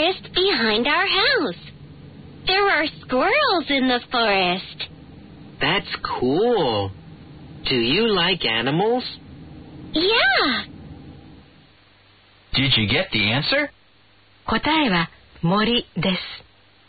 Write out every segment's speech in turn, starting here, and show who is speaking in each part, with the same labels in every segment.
Speaker 1: forest behind our house. There are squirrels in the forest.
Speaker 2: That's cool. Do you like animals?
Speaker 1: Yeah.
Speaker 3: Did you get the answer?
Speaker 4: 答えは森です。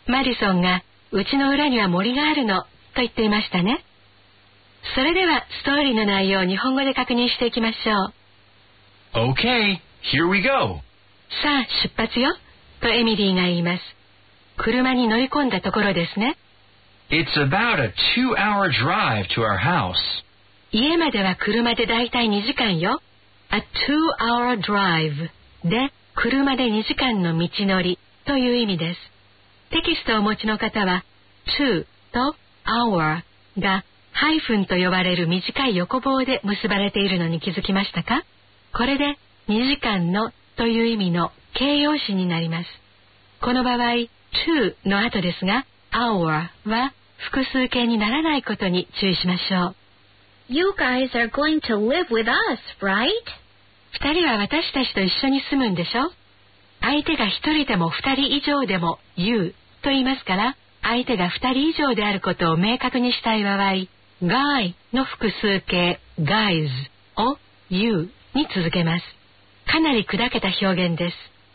Speaker 4: マディソンがうちの裏には森があるのと言っていましたね。それではストーリーの内容を日本語で確認していきましょう。
Speaker 3: Okay, here we go.
Speaker 4: さあ出発よとエミリーが言います。車に乗り込んだところですね。
Speaker 3: It's about a 2-hour drive to our house.
Speaker 4: 家までは車でだいたい2時間よ。A 2-hour drive で車で2時間の道のりという意味です。テキストをお持ちの方は to と hour がハイフンと呼ばれる短い横棒で結ばれているのに気づきましたか？これで2時間のという意味の形容詞になります。この場合 to の後ですが hour は複数形にならないことに注意しましょう。
Speaker 1: You guys are going to live with us, right?
Speaker 4: 二人は私たちと一緒に住むんでしょ？相手が一人でも二人以上でも you と言いますから相手が二人以上であることを明確にしたい場合 guy の複数形 guys を you に続けます。かなり砕けた表現です。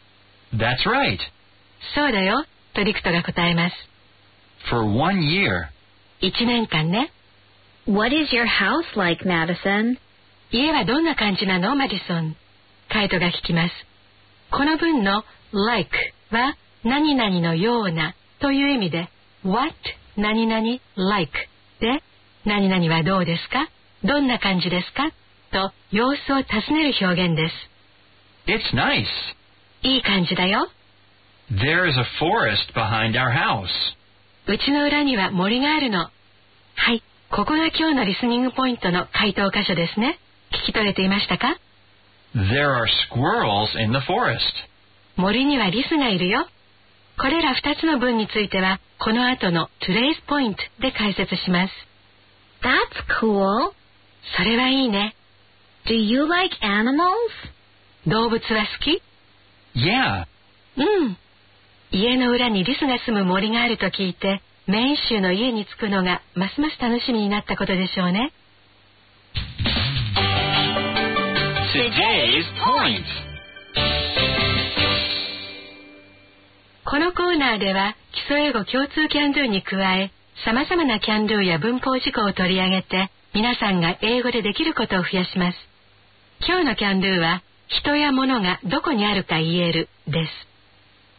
Speaker 3: That's right.
Speaker 4: そうだよとリクトが答えます。
Speaker 3: For 1 year.
Speaker 4: 1年間ね。
Speaker 1: What is your house like, Madison?
Speaker 4: 家はどんな感じなのマディソン。カイトが聞きます。この文の like は何々のようなという意味で what 何々 like で何々はどうですかどんな感じですかと様子を尋ねる表現です。
Speaker 3: It's nice.
Speaker 4: いい感じだよ。
Speaker 3: There's a forest behind our house.
Speaker 4: うちの裏には森があるの。はい、ここが今日のリスニングポイントの回答箇所ですね。聞き取れていましたか？
Speaker 3: There are squirrels in the forest.
Speaker 4: 森にはリスがいるよ。これら2つの文についてはこの後の Today's Point で解説します。
Speaker 1: That's cool.
Speaker 4: それはいいね。
Speaker 1: Do you like animals?
Speaker 4: 動物は好き？
Speaker 3: Yeah.
Speaker 4: うん。家の裏にリスが住む森があると聞いてメイン州の家に着くのがますます楽しみになったことでしょうね。
Speaker 3: Today's Point.
Speaker 4: このコーナーでは基礎英語共通キャンドゥに加え様々なキャンドゥや文法事項を取り上げて皆さんが英語でできることを増やします。今日のキャンドゥは人や物がどこにあるか言えるです。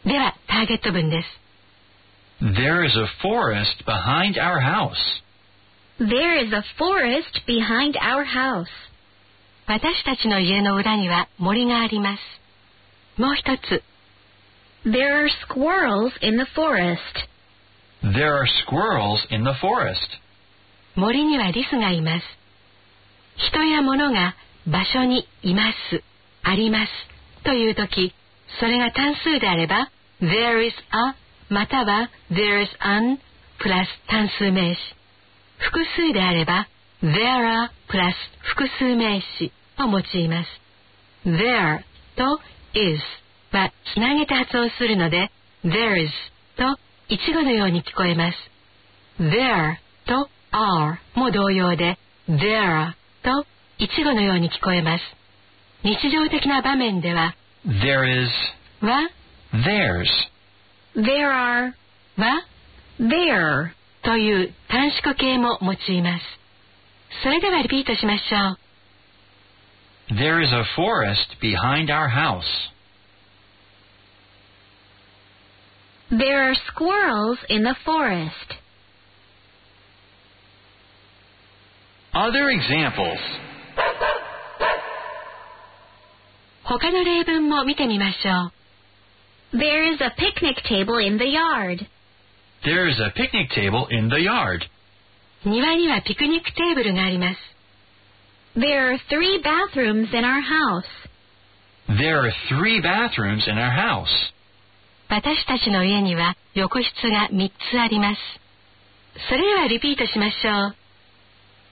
Speaker 4: ではターゲット文です。
Speaker 3: There is a forest behind our house.
Speaker 1: There is a forest behind our house.
Speaker 4: 私たちの家の裏には森があります。もう一つ。
Speaker 1: There are squirrels in the forest.
Speaker 3: There are squirrels in the forest.
Speaker 4: 森にはリスがいます。人や物が場所にいます、ありますというとき、それが単数であれば There is a または There is an プラス単数名詞。複数であれば There are プラス複数名詞を用います。There と is はつなげて発音するので There is と一語のように聞こえます。There と are も同様で There と一語のように聞こえます。日常的な場面では
Speaker 3: There is
Speaker 4: は
Speaker 3: theirs.
Speaker 1: There are
Speaker 4: は
Speaker 1: there.
Speaker 4: という短縮形も用います。それではリピートしましょう。
Speaker 3: There is a forest behind our house.
Speaker 1: There are squirrels in the forest.
Speaker 3: Other examples.
Speaker 4: 他の例文も見てみましょう。
Speaker 1: There is a picnic table in the yard.
Speaker 3: There is a picnic table in the yard.
Speaker 4: 庭にはピクニックテーブルがあります。
Speaker 1: There are 3 bathrooms in our house.
Speaker 3: There are 3 bathrooms in our house.
Speaker 4: 私たちの家には浴室が3つあります。それではリピートしましょう。